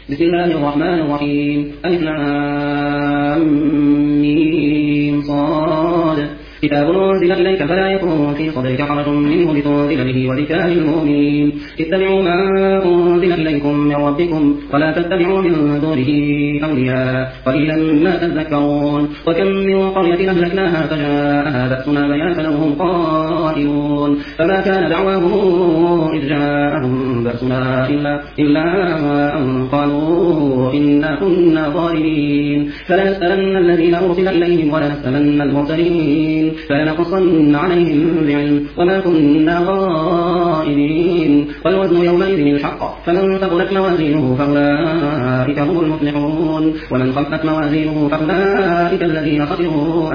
بسم الله الرحمن الرحيم. ألف لام ميم صاد. كتاب أنزل إليك فلا يكن في صدرك حرج منه لتنذر به وذكرى للمؤمنين. اتبعوا ما أنزل إليكم من ربكم ولا تتبعوا من دونه أولياء قليلا ما تذكرون. وكم من قرية أهلكناها فجاءها بأسنا بياتا وهم قائلون فما كان دعواهم إذ جاءهم بأسنا إلا أن قالوا إنا كنا ظالمين. فلنسألن الذين أرسل إليهم ولنسألن المرسلين فلنقصن عليهم بعلم وما كنا غائبين. والوزن يومئذ الحق فمن ثقلت موازينه فأولئك هم المفلحون ومن خفت موازينه فأولئك الذين خسروا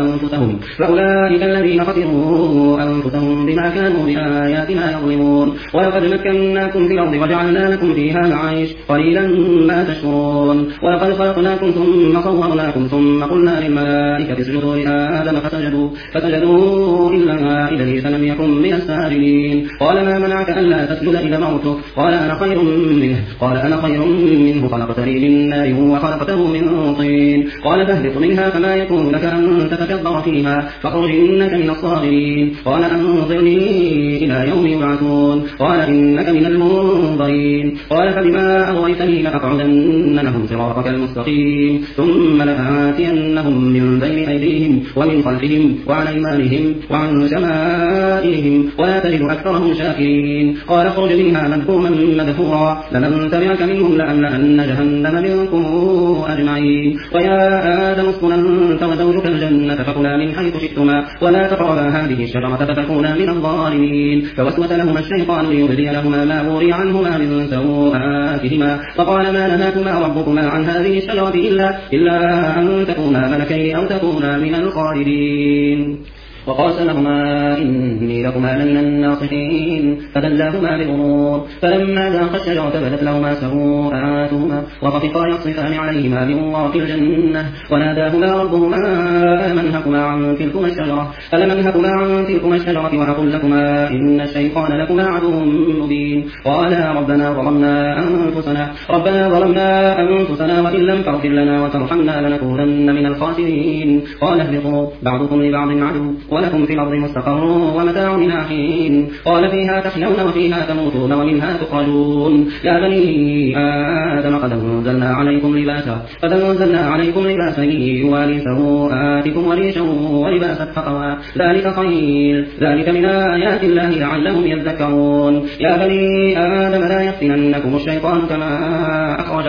أنفسهم بما كانوا بآياتنا يظلمون. ولقد مكناكم في الأرض وجعلنا لكم فيها معايش قليلا ما تشكرون. ولقد خلقناكم ثم صورناكم ثم قلنا للملائكة اسجدوا لآدم فسجدوا إلا إبليس لم يكن من الساجدين. قال ما منعك ألا تسجد إذا مرتك؟ قال أنا خير منه خلقتني من نار وخلقته من طين. قال فاهبط منها فما يكون لك أن تتكبر فيها فاخرج إنك من الصاغرين. قال أنظرني إلى يوم يبعثون. قال إنك من المنظرين. قال فبما أغويتني لأقعدن لهم صراطك المستقيم ثم لآتينهم من بين أيديهم ومن خلفهم وعن أيمانهم وعن شمائلهم ولا تجد أكثرهم شاكرين. قال اخرج منها مذءوما مدحورا لمن تبعك منهم لأملأن جهنم منكم أجمعين. ويا آدم اسكن أنت وزوجك الجنة فكلا من حيث شئتما ولا تقربا هذه الشجرة فتكونا من الظالمين. فوسوس لهما الشيطان ليبدي لهما ما وري عنهما من سوآتهما وقال ما نهاكما ربكما عن هذه الشجرة إلا أن تكونا ملكين أو تكونا من الخالدين. وقاسمهما إني لكما لمن الناصحين فدلاهما بغرور. فلما ذاقا الشجرة بدت لهما سوآتهما وطفقا يخصفان عليهما من ورق الجنة وناداهما ربهما ألم أنهكما عن تلكما الشجرة وأقل لكما إن الشيطان لكما عدو مبين. قالا ربنا ظلمنا أنفسنا وإن لم تغفر لنا وترحمنا لنكونن من الخاسرين. قال اهبطوا بعضكم لبعض عدو ولكم في الأرض مستقر ومتاع إلى حين. قال فيها تحيون وفيها تموتون ومنها تخرجون. يا بني آدم قد أنزلنا عليكم لباسا يواري سوآتكم وريشا ولباس التقوى ذلك من آيات الله لعلهم يذكرون. يا بني آدم لا يفتننكم الشيطان كما أخرج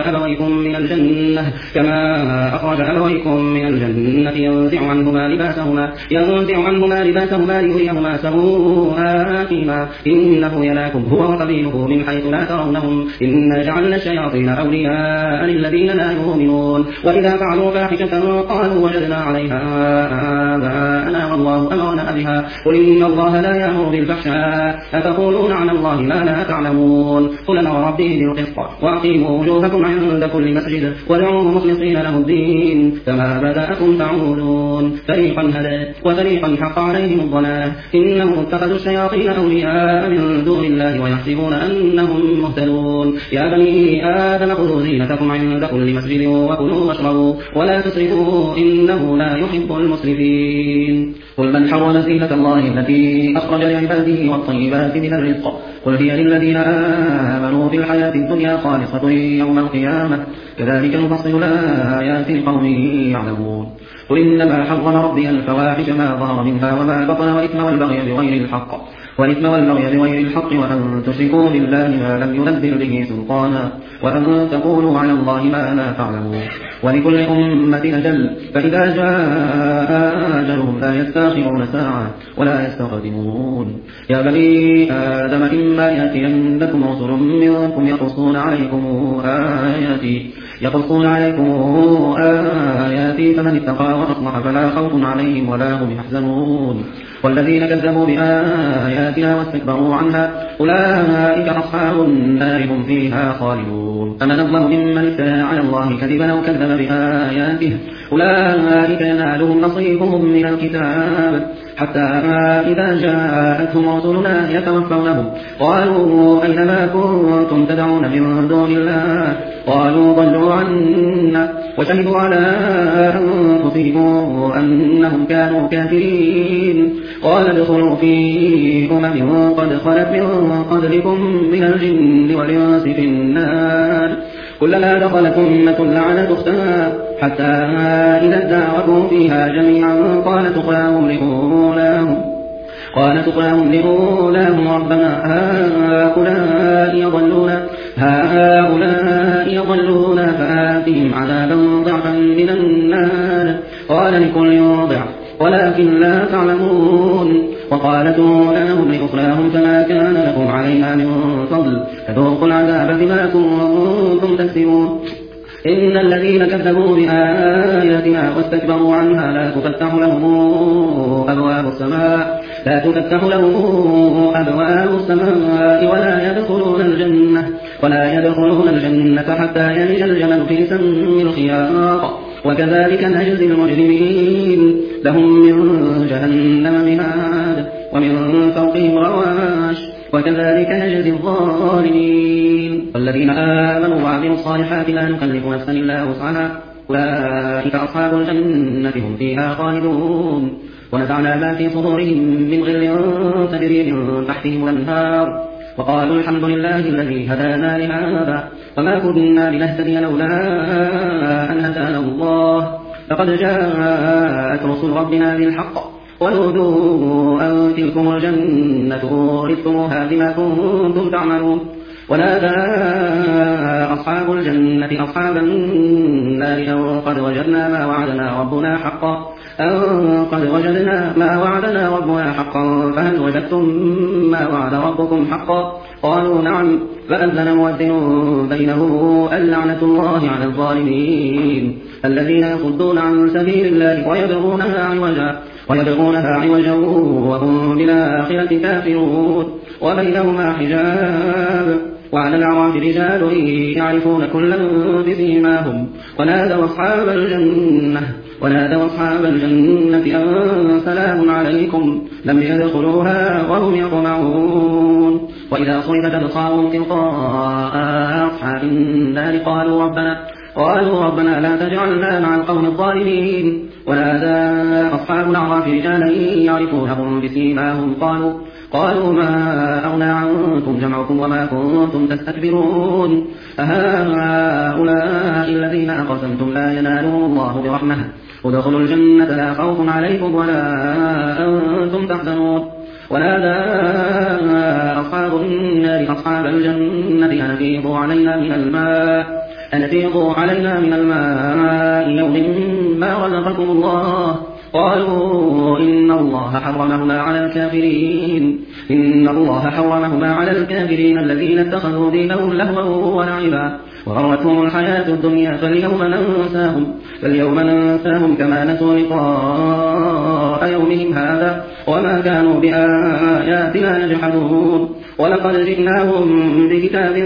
أبويكم من الجنة ينزع عنهما لباسهما ليريهما سوآتهما إنه يراكم هو وقبيله من حيث لا ترونهم إنا جعلنا الشياطين أولياء للذين لا يؤمنون. وإذا فعلوا فاحشة قالوا وجدنا عليها آباءنا والله أمرنا بها قل إن الله لا يأمر بالفحشاء أتقولون على الله ما لا تعلمون. قل أنا ربي بالقسط وأقيموا وجوهكم عند كل مسجد وادعوه مخلصين له الدين كما بدأكم تعودون. فريقا هدى وفريقا حق عليهم الضلالة إنهم اتخذوا الشياطين أولياء من دون الله ويحسبون أنهم مهتدون. يا بني آدم خذوا زينتكم عند كل مسجد وكلوا واشربوا ولا تسرفوا إنه لا يحب المسرفين. قل من حرم زينة الله التي أخرج لعباده والطيبات من الرزق قل هي للذين آمنوا في الحياة الدنيا خالصة يوم القيامة كذلك نفصل الآيات لقوم يعلمون. قل إنما حرم ربي الفواحش ما ظهر منها وما بطن والإثم والبغي بغير الحق وأن تشركوا بالله ما لم ينزل به سلطانا وأن تقولوا على الله ما لا تعلمون. ولكل أمة أجل فإذا جاء أجلهم لا يستأخرون ساعة ولا يستقدمون. يا بني آدم إما يأتينكم رسل منكم يقصون عليكم آياتي فمن اتقى وأصلح فلا خوف عليهم ولا هم يحزنون. والذين كذبوا بآياتنا واستكبروا عنها أولئك أصحاب النار هم فيها خالدون. فمن أظلم ممن افترى على الله كذبا أو كذب بآياته أولئك ينالهم نصيبهم من الكتاب حتى إذا جاءتهم رسلنا يتوفونهم قالوا أين ما كنتم تدعون من دون الله قالوا ضلوا وشهدوا على أنفسهم أنهم كانوا كافرين. قال ادخلوا في قد خلت من قبلكم من الجن والإنس في النار كلما دخلت أمة لعنت أختها حتى إذا اداركوا فيها جميعا قالت أخراهم لأولاهم ربنا هؤلاء يضلون فآتهم عذابا ضعفا من النار قال لكل ضعف ولكن لا تعلمون. وقالت أولاهم لأخراهم فما كان لكم علينا من فضل فذوقوا العذاب بما كنتم تكسبون. إن الذين كذبوا بآياتنا واستكبروا عنها لا تفتح لهم أبواب السماء ولا يدخلون الجنة حتى يلج الجمل في سم الخياط وكذلك نجزي المجرمين. لهم من جهنم مهاد ومن فوقهم غواش وكذلك نجزي الظالمين. والذين آمنوا وعملوا الصالحات لا نكلف نفسا إلا وسعها أولئك أصحاب الجنة هم فيها خالدون. ونزعنا ما في صدورهم من غل تجري من تحتهم الأنهار وقالوا الحمد لله الذي هدانا لهذا وما كنا لنهتدي لولا أن هدانا الله لقد جاءت رسل ربنا بالحق ونودوا أن تلكم الجنة أورثتموها بما كنتم تعملون. ونادى أصحاب الجنة أصحاب النار أن قد وجدنا ما وعدنا ربنا حقا فهل وجدتم ما وعد ربكم حقا قالوا نعم فأذن مؤذن بينهم اللعنة الله على الظالمين الذين يصدون عن سبيل الله ويبغونها عوجا وهم بالآخرة كافرون وبينهما حجاب. وعلى الأعراف رجال يعرفون كلا بسيماهم ونادوا أصحاب الجنة أن سلام عليكم لم يدخلوها وهم يطمعون. وإذا صرفت أبصارهم تلقاء أصحاب النار قالوا ربنا لا تجعلنا مع القوم الظالمين. ونادى أصحاب الأعراف رجالا يعرفونهم بسيماهم قالوا ما أغنى عنكم جمعكم وما كنتم تستكبرون أهؤلاء الذين أقسمتم لا ينالهم الله برحمة ادخلوا الجنة لا خوف عليكم ولا أنتم تحزنون. ونادى أصحاب النار أصحاب الجنة أن أفيضوا علينا من الماء يوم ما رزقكم الله قالوا إن الله حرمهما على الكافرين الذين اتخذوا دينهم لهوا ولعبا وغرتهم الحياة الدنيا فاليوم ننساهم كما نسوا لقاء يومهم هذا وما كانوا بآياتنا يجحدون. ولقد جئناهم بكتاب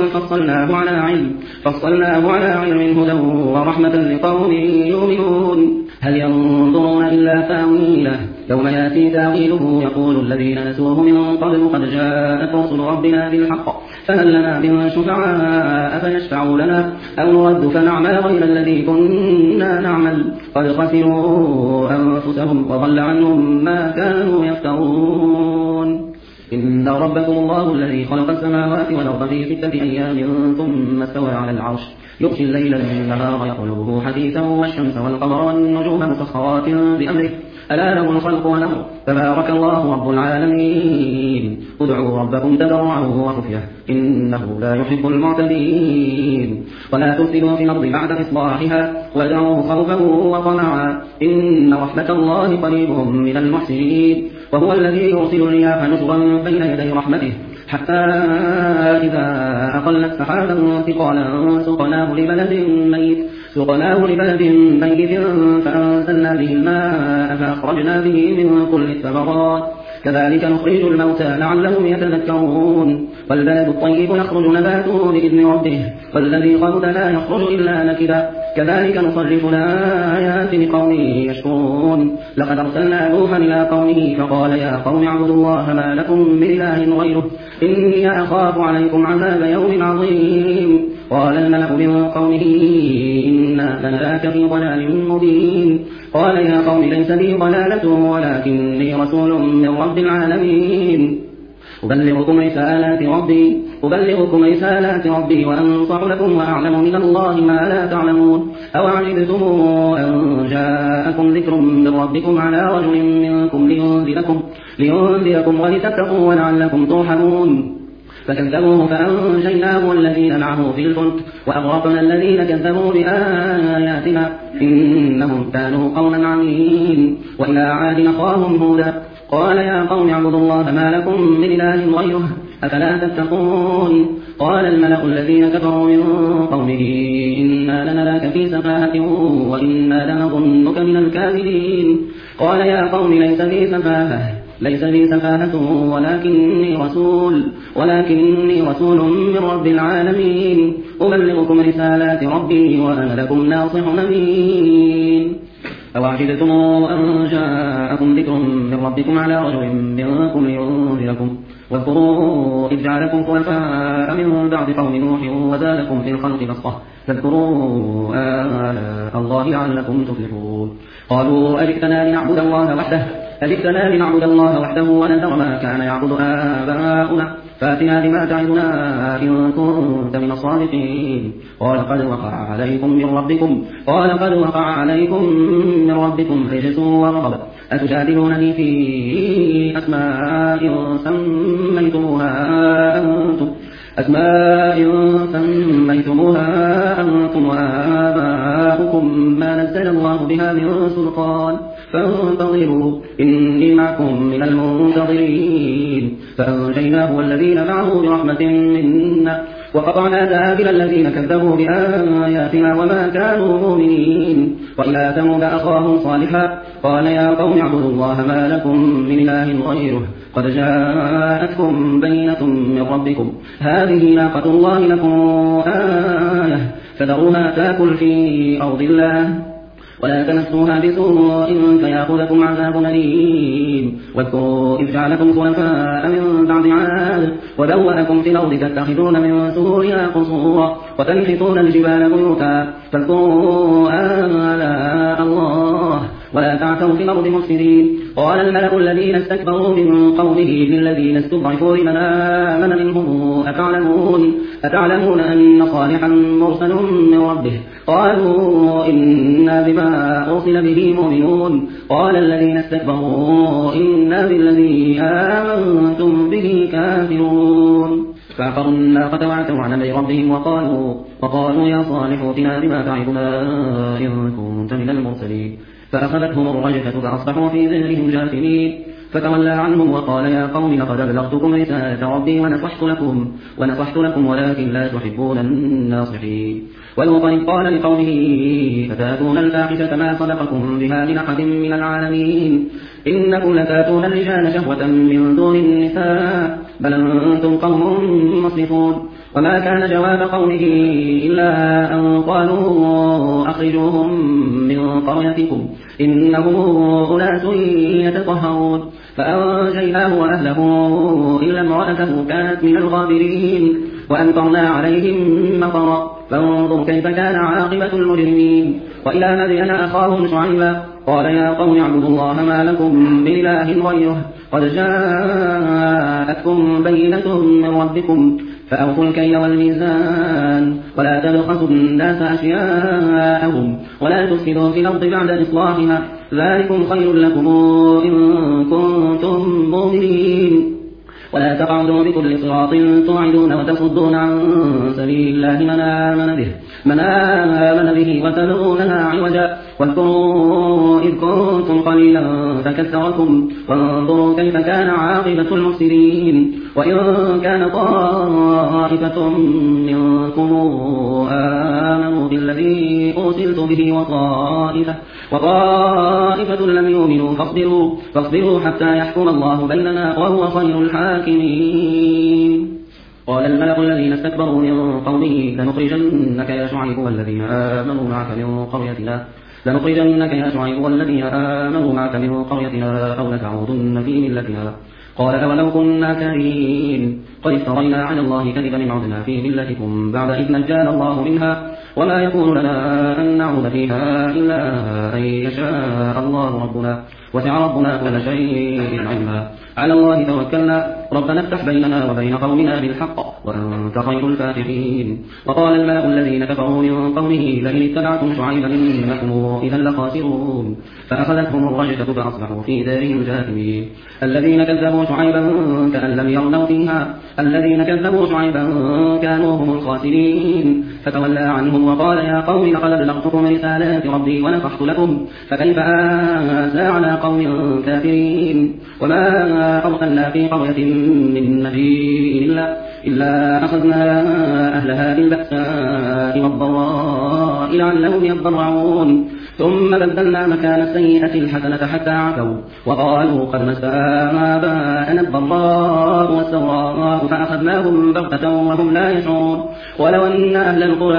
فصلناه على علم هدى ورحمة لقوم يؤمنون. هل ينظرون إلا تأويله يوم يأتي تأويله يقول الذين نسوه من قبل قد جاءت رسل ربنا بالحق فهل لنا من شفعاء فيشفعوا لنا أو نرد فنعمل غير الذي كنا نعمل قد خسروا أنفسهم وضل عنهم ما كانوا يفترون. إن ربكم الله الذي خلق السماوات والأرض في 6 أيام ثم استوى على العرش يغشي الليل النهار يطلبه حديثا والشمس والقمر والنجوم مسخرات بأمره ألا له الخلق والأمر تبارك الله رب العالمين. ادعوا ربكم تضرعا وخفية إنه لا يحب المعتدين. ولا تفسدوا في الأرض بعد إصلاحها وادعوه خوفا وطمعا إن رحمة الله قريب من المحسنين. وهو الذي يرسل الرياح نشرا بين يدي رحمته حتى إذا أقلت سحابا ثقالا سقناه لبلد ميت فأنزلنا به الماء فأخرجنا به من كل الثمرات كذلك نخرج الموتى لعلهم يتذكرون. والبلد الطيب يخرج نباته بإذن ربه والذي خبث لا يخرج إلا نكدا كذلك نصرف الآيات لقوم يشكرون. لقد أرسلنا نوحا إلى قومه فقال يا قوم اعبدوا الله ما لكم من إله غيره إني أخاف عليكم عذاب يوم عظيم. قال الملأ من قومه إنا لنراك في ضلال مبين. قال يا قوم ليس بي ضلالة ولكني رسول من رب العالمين أبلغكم رسالات ربي وأنصح لكم وأعلم من الله ما لا تعلمون. أو عجبتم أن جاءكم ذكر من ربكم على رجل منكم لينذركم ولتتقوا ولعلكم ترحمون. فكذبوه فأنجيناه والذين معه في الفلك وأغرقنا الذين كذبوا بآياتنا إنهم كانوا قوما عمين. وإلى عاد أخاهم هودا قال يا قوم اعبدوا الله ما لكم من إله غيره أفلا تتقون. قال الملأ الذين كفروا من قومه إنا لنراك في سفاهة وإنا لنظنك من الكاذبين. قال يا قوم ليس بي سفاهة ولكني رسول من رب العالمين أبلغكم رسالات ربي وأنا لكم ناصح أمين. أوعجبتم أن جاءكم ذكر من ربكم على رجل منكم لينذركم واذكروا إذ جعلكم خلفاء من بعد قوم نوح وزادكم في الخلق بسطة فاذكروا آلاء الله لعلكم تفلحون. قالوا أجئتنا لنعبد الله وحده ونذر ما كان يعبد آباؤنا فاتنا بما تعدنا إن كنت من الصادقين. قال قد وقع عليكم من ربكم رجس وغضب أتجادلونني في أسماء سميتموها أنتم وآباؤكم ما نزل الله بها من سلطان فانتظروا إني معكم من المنتظرين. فأنجيناه والذين معه برحمة منا وقطعنا دابر الذين كذبوا بآياتنا وما كانوا مؤمنين. وإلى ثمود أخاهم صالحا قال يا قوم اعبدوا الله ما لكم من إله غيره قد جاءتكم بينة من ربكم هذه ناقة الله لكم آية فذروها تأكل في أرض الله ولا تمسوها بسوء فيأخذكم عذاب أليم. واذكروا إذ جعلكم خلفاء من بعد عاد وبوأكم في الأرض تتخذون من سهولها قصورا وتنحتون الجبال بيوتا فاذكروا آلاء الله ولا تعثوا في الأرض مفسدين. قال الملأ الذين استكبروا من قومه للذين استضعفوا لمن آمن منهم أتعلمون أن صالحا مرسل من ربه قالوا إنا بما أرسل به مؤمنون. قال الذين استكبروا إنا بالذي آمنتم به كافرون. فعقروا الناقة وعتوا عن أمر ربهم وقالوا يا صالح ائتنا بما تعدنا إن كنت من المرسلين. فأخذتهم الرجفة فأصبحوا في ذلهم جاثمين. فتولى عنهم وقال يا قوم لقد أبلغتكم رسالة ربي ونصحت لكم ولكن لا تحبون الناصحين. ولوطا قال لقومه أتأتون الفاحشة ما سبقكم بها من أحد من العالمين إنكم لتأتون الرجال شهوة من دون النساء بل أنتم قوم مسرفون. وما كان جواب قومه إلا أن قالوا أخرجوهم من قريتكم إنهم أناس يتطهرون. فأنجيناه وأهله إلا امرأته كانت من الغابرين وأمطرنا عليهم مطرا فانظر كيف كان عاقبة المجرمين. وإلى مدين أخاهم شعيبا قال يا قوم اعبدوا الله ما لكم من إله غيره قد جاءتكم بينة من ربكم فأوفوا الكيل والميزان ولا تبخسوا الناس أشياءهم ولا تفسدوا في الأرض بعد إصلاحها ذلكم خير لكم إن كنتم مؤمنين. ولا تقعدوا بكل صراط توعدون وتصدون عن سبيل الله من آمن به وتبغونها عوجا. واذكروا إذ كنتم قليلا فكثركم وانظروا كيف كان عاقبة المفسدين. وإن كان طائفة منكم آمنوا بالذي أرسلت به وطائفة لم يؤمنوا فاصبروا حتى يحكم الله بيننا وهو خير الحاكمين. قال الملأ الذين استكبروا من قومه لنخرجنك يا شعيب والذين آمنوا معك من قريتنا أو لتعودن في ملتنا. قال أولو كنا كارهين قد افترينا على الله كذبا إن عدنا في ملتكم بعد إذ نجانا الله منها وما يكون لنا أن نعود فيها إلا أن يشاء الله ربنا وسع ربنا كل شيء علما على الله توكلنا ربنا افتح بيننا وبين قومنا بالحق وأنت خير الفاتحين. وقال الملأ الذين كفروا من قومه لئن اتبعتم شعيبا إنكم إذا لخاسرون فأخذتهم الرجفة فأصبحوا في دارهم جاثمين. الذين كذبوا شعيبا كأن لم يغنوا فيها الذين كذبوا شعيبا كانوا هم الخاسرين فتولى عنهم وقال يا قوم لقد أبلغتكم رسالات ربي ونصحت لكم فكيف آسى على قوم كافرين. وما أرسلنا في قرية من نبي إلا أخذنا أهلها بالبأساء والضراء لعلهم يضرعون ثم بدلنا مكان السيئة الحسنة حتى عفوا وقالوا قد مس آباءنا الضراء والسراء فأخذناهم بغتة وهم لا يشعرون. ولو أن أهل القرى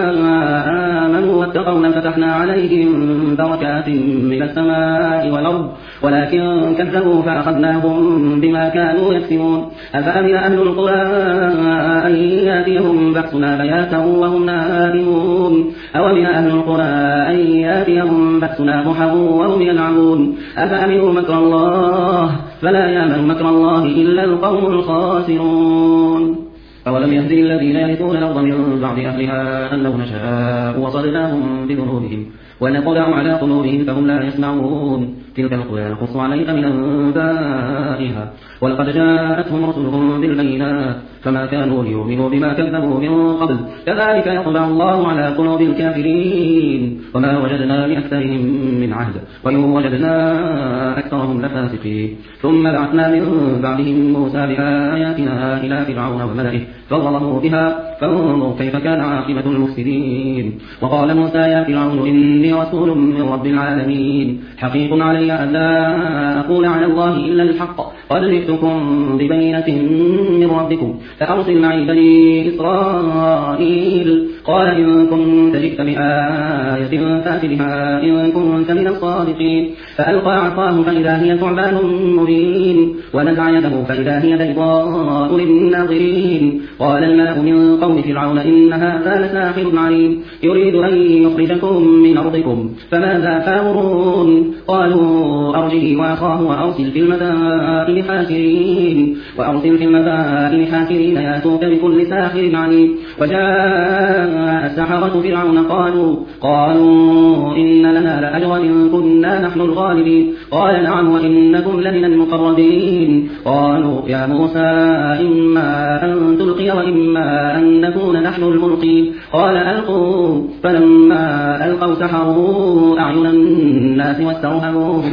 آمنوا واتقوا لفتحنا عليهم بركات من السماء والأرض ولكن كذبوا فأخذناهم بما كانوا يكسبون. أفأمن أهل القرى أن يأتيهم بأسنا بياتا وهم نائمون أومن أهل القرى أن يأتيهم بأسنا ضحى وهم يلعبون. أفأمنوا مكر الله فلا يأمن مكر الله إلا القوم الخاسرون. أولم يهد الذين يرثون الأرض من بعد أهلها أن لو نشاء وصلناهم بذنوبهم ونطبع على قلوبهم فهم لا يسمعون. تلك القرى نقص عليك من أنبائها ولقد جاءتهم رسلهم بالبينات فما كانوا ليؤمنوا بما كذبوا من قبل كذلك يطبع الله على قلوب الكافرين. وما وجدنا لأكثرهم من عهد وإن وجدنا أكثرهم لفاسقين. ثم بعثنا من بعدهم موسى بآياتنا إلى فرعون وملئه فظلموا بها فانظر كيف كان عاقبة المفسدين. وقال موسى يا فرعون إني رسول من رب العالمين حقيق علي أن لا أقول على الله إلا الحق قد جئتكم ببينة من ربكم فأرسل معي بني إسرائيل. قال إن كنت جئت بآية فأت بها إن كنت من الصادقين. فألقى عصاه فإذا هي ثعبان مبين ونزع يده فإذا هي بيضاء للناظرين. قال الملأ من قوم فرعون إن هذا لساحر عليم يريد أن يخرجكم من أرضكم فماذا تأمرون. قالوا أرجه وأخاه وأرسل في المدائن حاشرين يأتوك بكل ساحر عليم. وجاء السحرة فرعون قالوا إن لنا لأجرا إن كنا نحن الغالبين. قال نعم وإنكم لمن المقربين. قالوا يا موسى إما أن تلقي وإما أن نكون نحن الملقين. قال ألقوا فلما ألقوا سحروا أعين الناس واسترهبوهم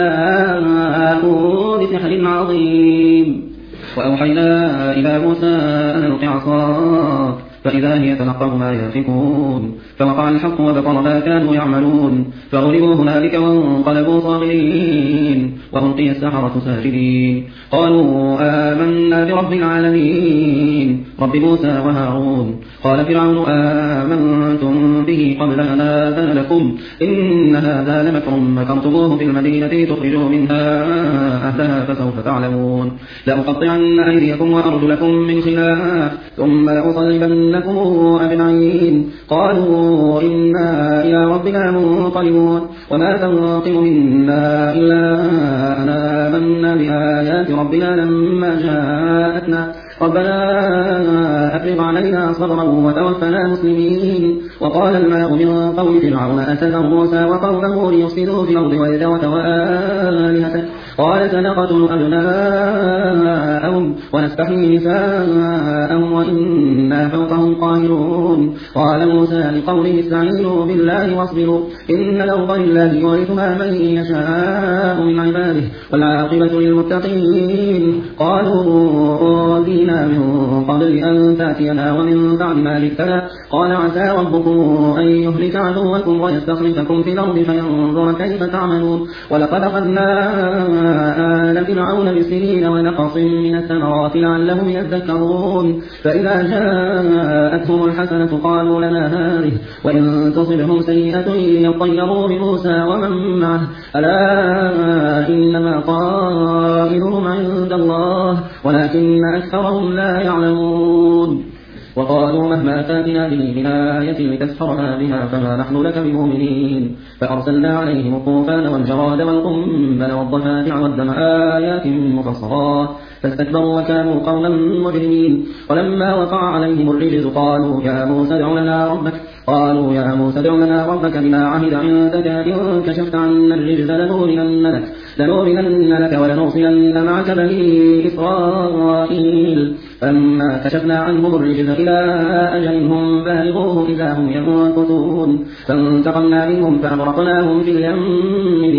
وجاءوا بسحر عظيم. وأوحينا إلى موسى أن ألق عصاك فإذا هي تلقف ما يأفكون فوقع الحق وبطل ما كانوا يعملون فغلبوا هنالك وانقلبوا صاغرين وألقي السحرة ساجدين. قالوا آمنا برب العالمين رب موسى وهارون. قال فرعون آمنتم به قبل أن آذن لكم إن هذا لمكر مكرتموه في المدينة تخرجوا منها أهلها فسوف تعلمون. لأقطعن أيديكم وأرجلكم من خلاف ثم لأصلبنكم أجمعين. قالوا إنا إلى ربنا منقلبون. وما تنقم منا إلا أن آمنا بآيات ربنا لما جاءتنا ربنا أفرغ علينا صبرا وتوفنا مسلمين. وقال الملأ من قوم فرعون أتذر موسى وقومه ليفسدوا في الأرض ويذروا وآلهته قال سنقتل أبناءهم ونستحيي نساءهم وإنا فوقهم قاهرون. قال موسى لقومه استعينوا بالله واصبروا إن الأرض لله يورثها من يشاء من عباده والعاقبة للمتقين. قالوا أوذينا من قبل أن تأتينا ومن بعد ما جئتنا. قال عسى ربكم أن يهلك عدوكم ويستخلفكم في الأرض فينظر كيف تعملون. ولقد أخذنا آل فرعون بسنين ونقص من الثمرات لعلهم يذكرون فإذا جاءتهم الحسنة قالوا لنا هذه وإن تصبهم سيئة يطيروا بموسى ومن معه ألا إنما طائرهم عند الله ولكن أكثرهم لا يعلمون وقالوا مهما تاتنا به من آية لتسحرنا بها فما نحن لك بمؤمنين فأرسلنا عليهم الطوفان والجراد والقنبل والضفادع والدم آيات مفصلات فاستكبروا وكانوا قوما مجرمين ولما وقع عليهم الرجز قالوا يا موسى ادع لنا ربك بما عهد عندك إن كشفت عنا الرجز لنؤمنن لك ولنرسلن معك بني إسرائيل فلما كشفنا عنهم الرجز إلى أجل هم بالغوه إذا هم ينكثون فانتقمنا منهم فأغرقناهم في اليم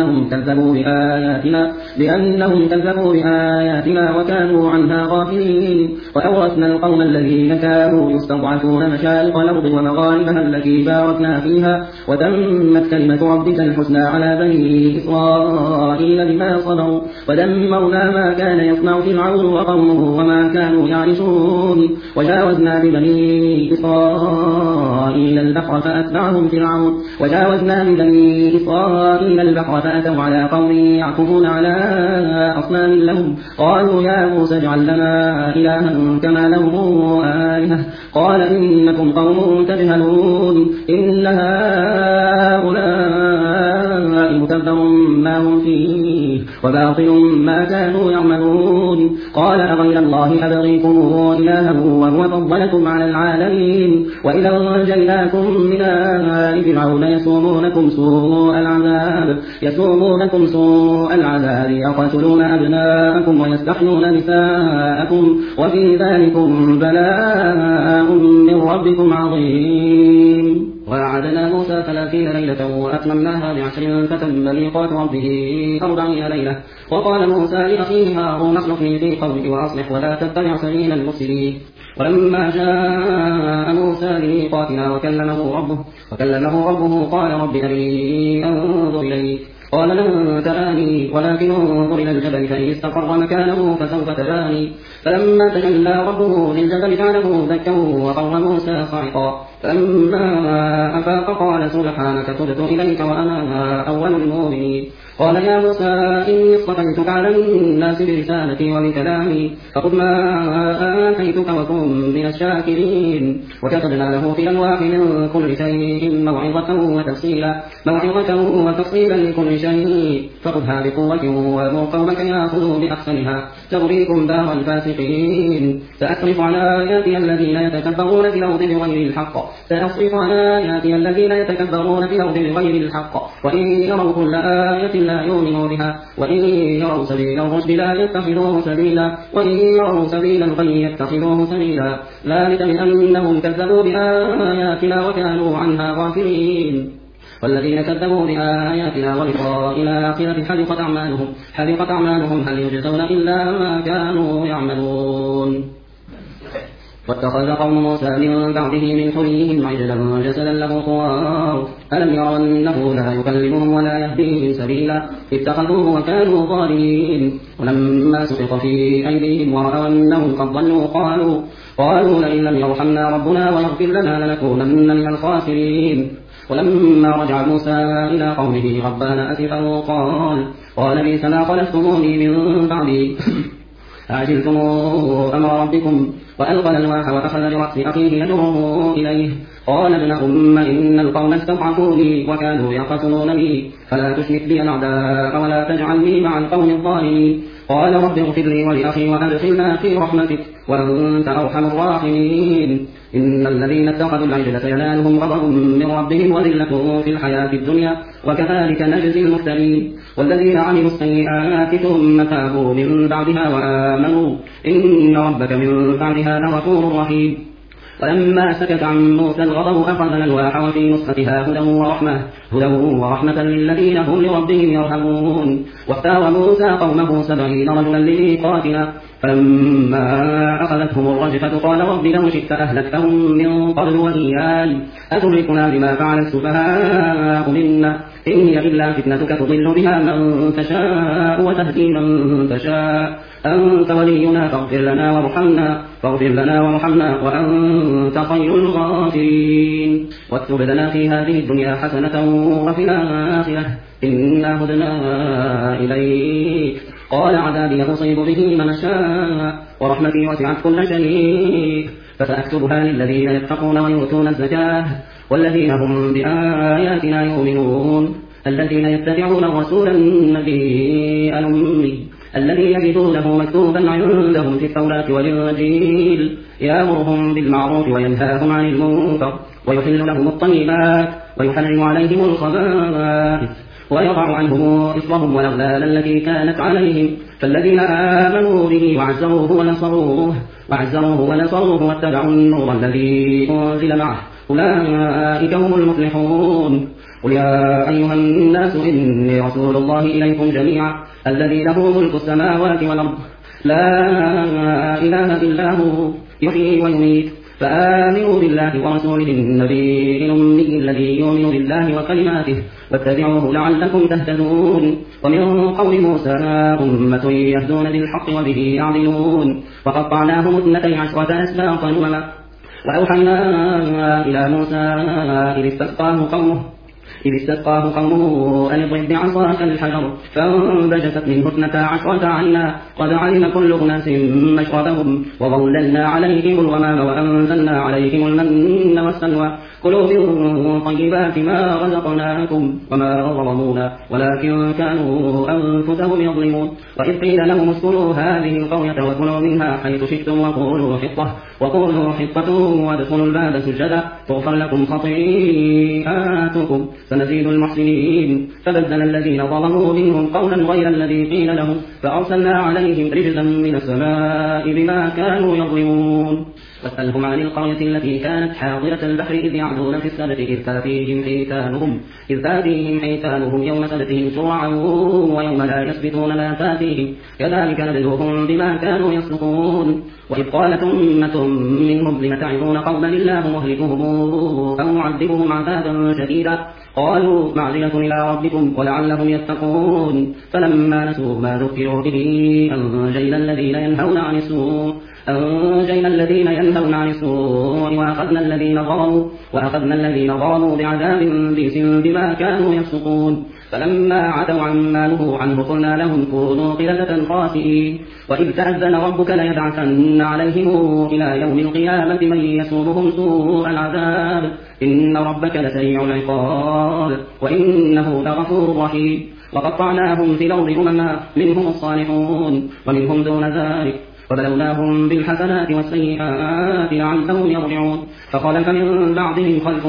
بأنهم كذبوا بآياتنا وكانوا عنها غافلين وأورثنا القوم الذين كانوا يستضعفون مشارق الأرض ومغاربها التي باركنا فيها وتمت كلمة ربك الحسنى على بني إسرائيل بما صبروا ودمرنا ما كان يصنع فرعون وقومه وما كانوا يعرشون وجاوزنا ببني إسرائيل البحر فأتوا على قوم يعكفون على أصنام لهم قالوا يا موسى اجعل لنا إلها كما لهم آلهة قال إنكم قوم تجهلون إن هؤلاء متبر ما هم فيه وباطل ما كانوا يعملون قال أغير الله أبغيكم إلها وهو فضلكم على العالمين وإذا أنجيناكم من آل فرعون يسومونكم سوء العذاب يقتلون أبناءكم ويستحيون نساءكم وفي ذلكم بلاء من ربكم عظيم وعدنا موسى 30 ليلة وأتممناها ب10 فتم ميقات ربه 40 ليلة وقال موسى لأخيه هارون اخلفني في قومي وأصلح ولا تتبع سبيل المفسدين ولما جاء موسى لميقاتنا وكلمه ربه قال رب أرني أنظر إليك قال لن تراني ولكن انظر إلى الجبل فإن استقر مكانه فسوف تراني فلما تجلى ربه للجبل جعله دكا وقر موسى صعقا فلما أفاق قال سبحانك تبت إليك وأنا أول المؤمنين قال يا موسى إني اصطفيتك على الناس برسالتي وبكلامي فخذ ما آتيتك وكن من الشاكرين وكتبنا له في الألواح من كل شيء موعظة وتفصيلا لكل شيء فخذها بقوة وأمر قومك يأخذوا بأحسنها سأريكم دار الفاسقين سأصرف عن آياتي الذين يتكبرون في الأرض بغير الحق وإن يروا كل آية لا يؤمنوا بها وإن يروا سبيل الرشد لا يتخذوه سبيلا وإن يروا سبيل الغي يتخذوه سبيلا ذلك بأنهم كذبوا بآياتنا وكانوا عنها غافلين والذين كذبوا بآياتنا ولقاء الآخرة حبطت أعمالهم هل يجزون إلا ما كانوا يعملون واتخذ قوم موسى من بعده من حليهم عجلا جسدا له خوار ألم يروا أنه لا يكلمهم ولا يهديهم سبيلا اتخذوه وكانوا ظالمين ولما سقط في أيديهم ورأوا أنهم قد ضلوا قالوا لئن لم يرحمنا ربنا ويغفر لنا لنكونن من الخاسرين ولما رجع موسى إلى قومه غضبان أسفا قال بئس ما خلفتموني من بعدي أعجلتم أمر ربكم وألقى الألواح وأخذ برأس أخيه يجره إليه قال ابن أم إن القوم استضعفوني وكانوا يقتلونني فلا تشرك بي الأعداء ولا تجعلني مع القوم الظالمين قال رب اغفر لي ولأخي وأدخلنا في رحمتك وأنت أرحم الراحمين إن الذين اتخذوا العجل سينالهم غضب من ربهم وذلة في الحياة الدنيا وكذلك نجزي المفترين والذين عملوا السيئات ثم تابوا من بعدها وآمنوا إن ربك من بعدها لغفور رحيم ولما سكت عن موسى الغضب أخذ الألواح وفي نسختها هدى ورحمة للذين هم لربهم يرهبون. واختار موسى قومه 70 رجلا لميقاتنا فلما أخذتهم الرجفة قال رب لو شئت أهلكتهم من قبل وإياي أتهلكنا بما فعل السفهاء منا إن هي إلا فتنتك تضل بها من تشاء وتهدي من تشاء أنت ولينا فاغفر لنا وارحمنا وأنت خير الغافرين. واكتب لنا في هذه الدنيا حسنة وفي الآخرة إنا هدنا إليك قال عذابي أصيب به من شاء ورحمتي وسعت كل شيء فسأكتبها للذين يتقون ويؤتون الزكاة والذين هم بآياتنا يؤمنون الذين يتبعون الرسول النبي الأمي الذي يجدونه مكتوبا عندهم في التوراة والإنجيل يأمرهم بالمعروف وينهاهم عن المنكر ويحل لهم الطيبات ويحرم عليهم الخبائث ويضع عنهم إصرهم والأغلال التي كانت عليهم فالذين آمنوا به وعزروه ونصروه واتبعوا النور الذي أنزل معه أولئك هم المفلحون. قل يا أيها الناس إني رسول الله إليكم جميعا الذي له ملك السماوات والأرض لا إله إلا هو يحيي ويميت فآمنوا بالله ورسوله النبي الأمي الذي يؤمن بالله وكلماته واتبعوه لعلكم تهتدون. ومن قوم موسى أمة يهدون بالحق وبه يعدلون وقطعناهم 12 أسباطا وأوحينا إلى موسى إذ استسقاه قومه أن اضرب بعصاك الحجر فانبجست منه 12 عينا قد علم كل أناس مشربهم وظللنا عليهم الغمام وأنزلنا عليهم المن والسلوى كلوا من طيبات ما رزقناكم وما ظلمونا ولكن كانوا أنفسهم يظلمون. وإذ قيل لهم اسكنوا هذه القرية وكلوا منها حيث شئتم وقولوا حطة وادخلوا الباب سجدا تغفر لكم خطيئاتكم سنزيد المحسنين. فبدل الذين ظلموا منهم قولا غير الذي قيل لهم فأرسلنا عليهم رجزا من السماء بما كانوا يظلمون. واسألهم عن القرية التي كانت حاضرة البحر إذ يعدون في السبت إذ تأتيهم حيتانهم يوم سبتهم شرعا ويوم لا يسبتون لا تأتيهم كذلك نبلوهم بما كانوا يفسقون. وإذ قالت أمة منهم لم تعظون قوما الله مهلكهم أو معذبهم عذابا شديدا قالوا معذرة إلى ربكم ولعلهم يتقون. فلما نسوا ما ذكروا به أنجينا الذين ينهون عن السوء وأخذنا الذين ظلموا بعذاب بئس بما كانوا يفسقون. فلما عتوا عما نهوا عنه قلنا لهم كونوا قردة خاسئين. وإذ تأذن ربك ليبعثن عليهم إلى يوم القيامة من يسومهم سوء العذاب إن ربك لسريع العقاب وإنه لغفور رحيم. وقطعناهم في الأرض أمما منهم الصالحون ومنهم دون ذلك وبلوناهم بالحسنات والسيئات لعلهم يرجعون. فخلف من بعدهم خلف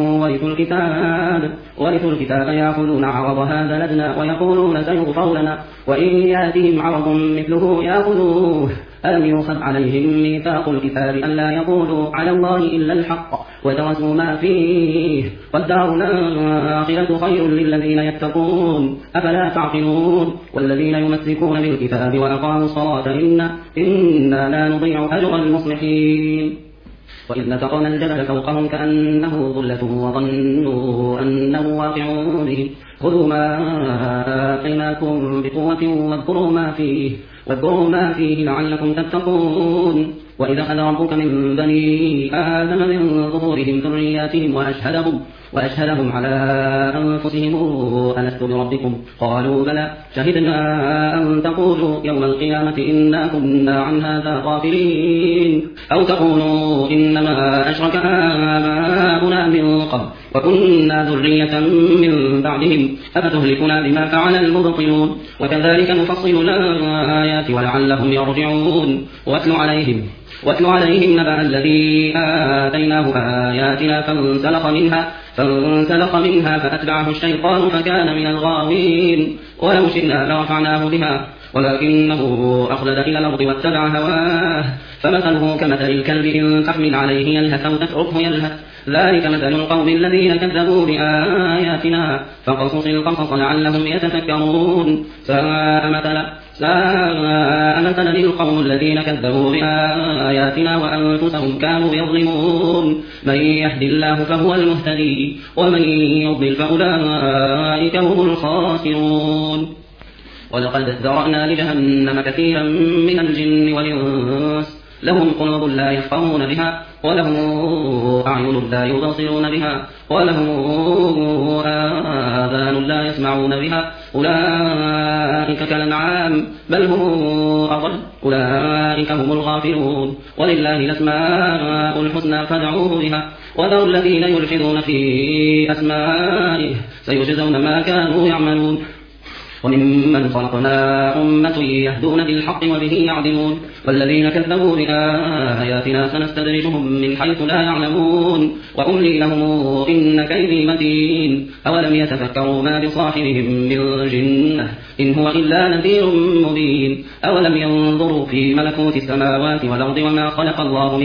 ورثوا الكتاب يأخذون عرض هذا الأدنى ويقولون سيغفر لنا وإن يأتهم عرض مثله يأخذوه ألم يؤخذ عليهم ميثاق الكتاب ألا يقولوا على الله إلا الحق ودرسوا ما فيه والدار الآخرة خير للذين يتقون أفلا تعقلون. والذين يمسكون بالكتاب وأقاموا الصلاة إنا لا نضيع أجر المصلحين. وإذ نتقنا الجبل فوقهم كأنه ظلة وظنوا أنه واقع بهم خذوا ما آتيناكم بقوة واذكروا ما فيه لعلكم تتقون. وإذا أخذ ربك من بني آدم من ظهورهم ذرياتهم وأشهدهم على أنفسهم ألست بربكم قالوا بلى شهدنا أن تقولوا يوم القيامة إنا كنا عن هذا غافلين أو تقولوا إنما أشرك آباؤنا من قبل وكنا ذرية من بعدهم أفتهلكنا بما فعل المبطلون. وكذلك نفصل الآيات ولعلهم يرجعون. واتل عليهم نبأ الذي آتيناه آياتنا فانسلخ منها فأتبعه الشيطان فكان من الغاوين. ولو شئنا لرفعناه بها ولكنه أخلد إلى الأرض واتبع هواه فمثله كمثل الكلب إن تحمل عليه يلهث أو تتركه يلهث ذلك مثل القوم الذين كذبوا بآياتنا فقصص القصص لعلهم يتفكرون ساء مثلا للقوم الذين كذبوا بآياتنا وأنفسهم كانوا يظلمون من يهد الله فهو المهتدي ومن يضلل فأولئك هم الخاسرون ولقد ذرأنا لجهنم كثيرا من الجن والإنس لهم قلوب لا يفقهون بها ولهم أعين لا يبصرون بها ولهم آذان لا يسمعون بها أولئك كالأنعام بل هم أضل أولئك هم الغافلون ولله الأسماء الحسنى فادعوه بها وذروا الذين يلحدون في أسمائه سيجزون ما كانوا يعملون وممن خلقنا أمة يهدون بالحق وبه يعدلون والذين كذبوا بآياتنا سنستدرجهم من حيث لا يعلمون وأملي لهم إن كيدي متين أولم يتفكروا ما بصاحبهم من جنة إن هو إلا نذير مبين أولم ينظروا في ملكوت السماوات والأرض وما خلق الله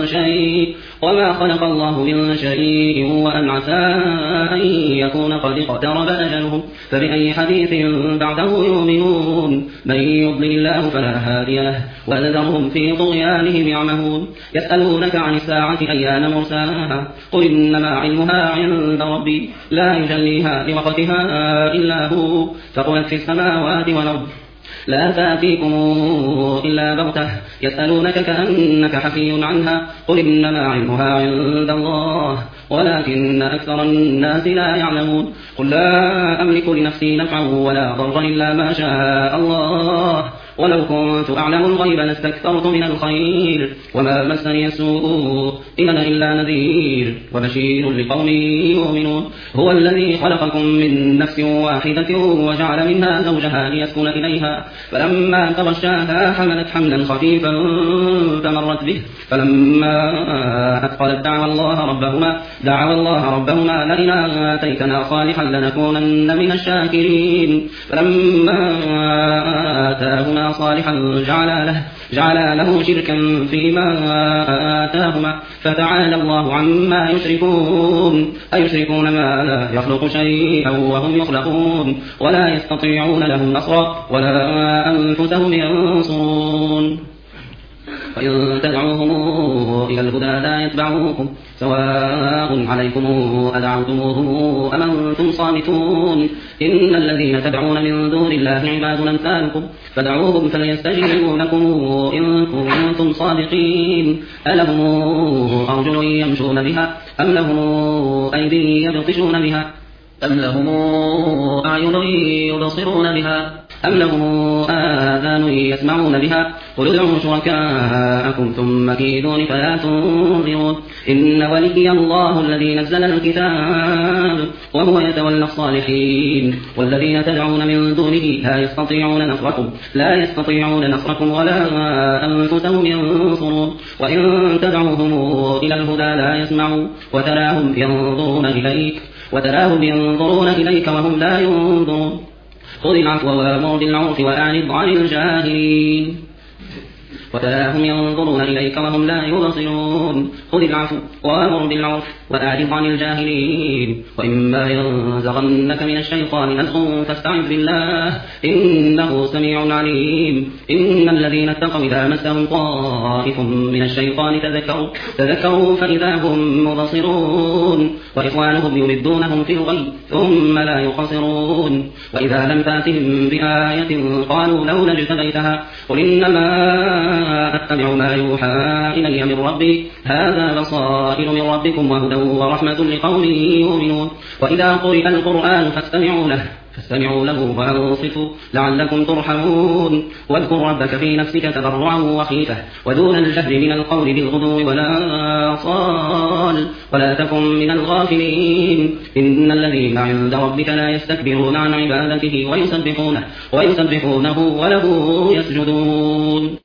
من شيء وأن عسى أن يكون قد اقترب أجلهم فبأي حديث بعده يؤمنون من يضلل الله فلا هادي له وذرهم في طغيانهم يعمهون يسألونك عن الساعة أيان مرساها قل إنما علمها عند ربي لا يجليها لوقتها إلا هو ثقلت في السماوات والأرض لا تأتيكم إلا بغتة يسألونك كأنك حفي عنها قل إنما علمها عند الله ولكن أكثر الناس لا يعلمون قل لا أملك لنفسي نفعا ولا ضرا إلا ما شاء الله ولو كنت أعلم الغيب لاستكثرت من الخير وما مسني السوء إن أنا إلا نذير وبشير لقوم يؤمنون هو الذي خلقكم من نفس واحدة وجعل منها زوجها ليسكن إليها فلما تغشاها حملت حملا خفيفا فمرت به فلما أثقلت دعوا الله ربهما لئن آتيتنا صالحا لنكونن من الشاكرين فلما آتاهما صالحا جعل له شركا فيما آتاهما فتعالى الله عما يشركون أيشركون ما لا يخلق شيئا وهم يخلقون ولا يستطيعون لهم نصرا ولا أنفسهم ينصرون وإن تدعوهم إلى الهدى لا يتبعوكم سواء عليكم أدعوتموهم أم أنتم صامتون إن الذين تدعون من دون الله عباد أمثالكم فدعوهم فليستجيبوا لكم إن كنتم صادقين ألهم أرجل يمشون بها أم لهم أيدي يبطشون بها أم لهم أعين يبصرون بها أم لهم آذان يسمعون بها قل ادعوا شركاءكم ثم كيدون فلا تنظرون إن ولي الله الذي نزل الكتاب وهو يتولى الصالحين والذين تدعون من دونه لا يستطيعون نصركم ولا أنفسهم ينصرون وإن تدعوهم إلى الهدى لا يسمعوا وتراهم ينظرون إليك وهم لا ينظرون خذ العفو وأمر بالعرف وأعرض عن الجاهلين وتراهم ينظرون إليك وهم لا يبصرون خذ العفو وأمر بالعرف وأعرض عن الجاهلين وإما ينزغنك من الشيطان نزغ فاستعذ بالله إنه سميع عليم إن الذين اتقوا إذا مسهم طائف من الشيطان تذكروا فإذا هم مبصرون وإخوانهم يمدونهم في الغي ثم لا يقصرون وإذا لم تأتهم بآية قالوا لولا اجتبيتها قل إنما أتبع ما يوحى إلي من ربي هذا بصائر من ربكم وهدى ورحمة لقوم يؤمنون وإذا قرئ القرآن فاستمعوا له وأنصتوا لعلكم ترحمون واذكر ربك في نفسك تضرعا وخيفة ودون الجهر من القول بالغدو ولا صال ولا تكن من الغافلين إن الذين عند ربك لا يستكبرون عن عبادته ويسبحونه وله يسجدون